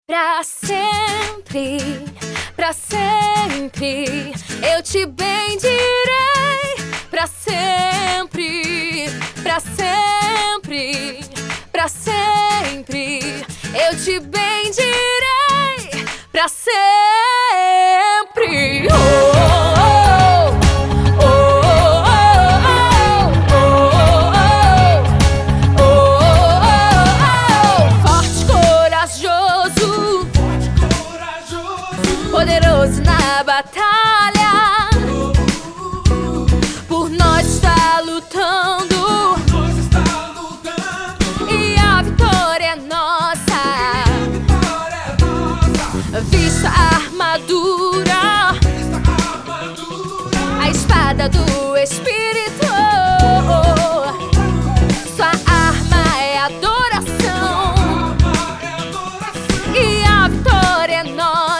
Pra sempre, eu te bendirei. Pra sempre, pra sempre, pra sempre, eu te bendirei. Pra sempre. Poderoso na batalha, por nós está lutando, e a vitória é nossa. Vista a armadura, a espada do Espírito. Sua arma é adoração, e a vitória é nossa.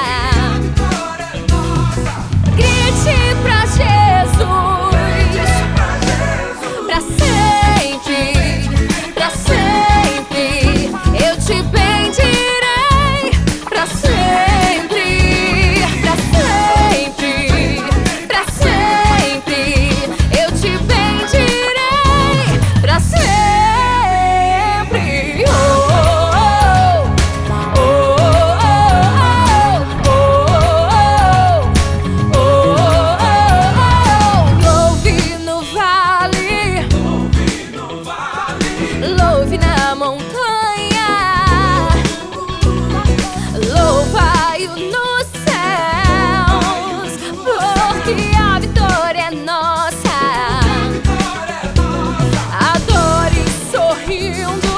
Louve na montanha, louva-o nos céus, porque a vitória é nossa. Adore sorrindo,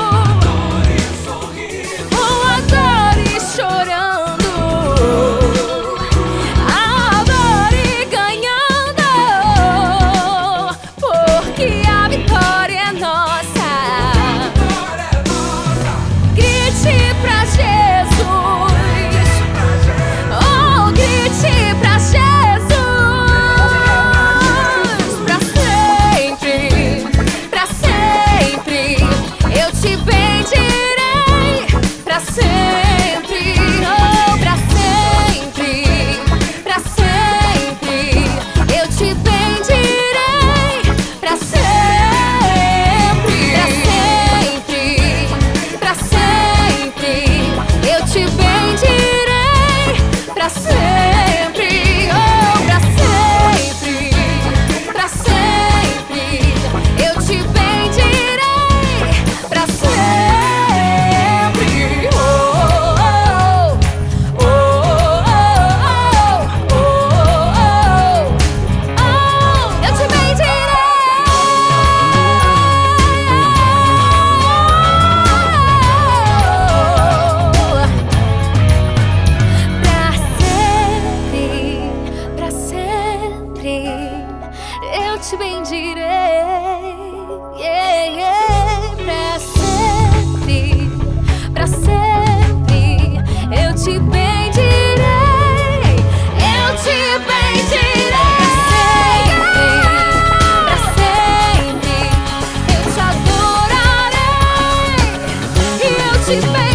ou adore chorando, adore ganhando, porque a vitória é nossa. Eu te bendirei, yeah, yeah. Pra sempre, eu te bendirei, eu te bendirei. Pra sempre, eu te adorarei, e eu te bendirei.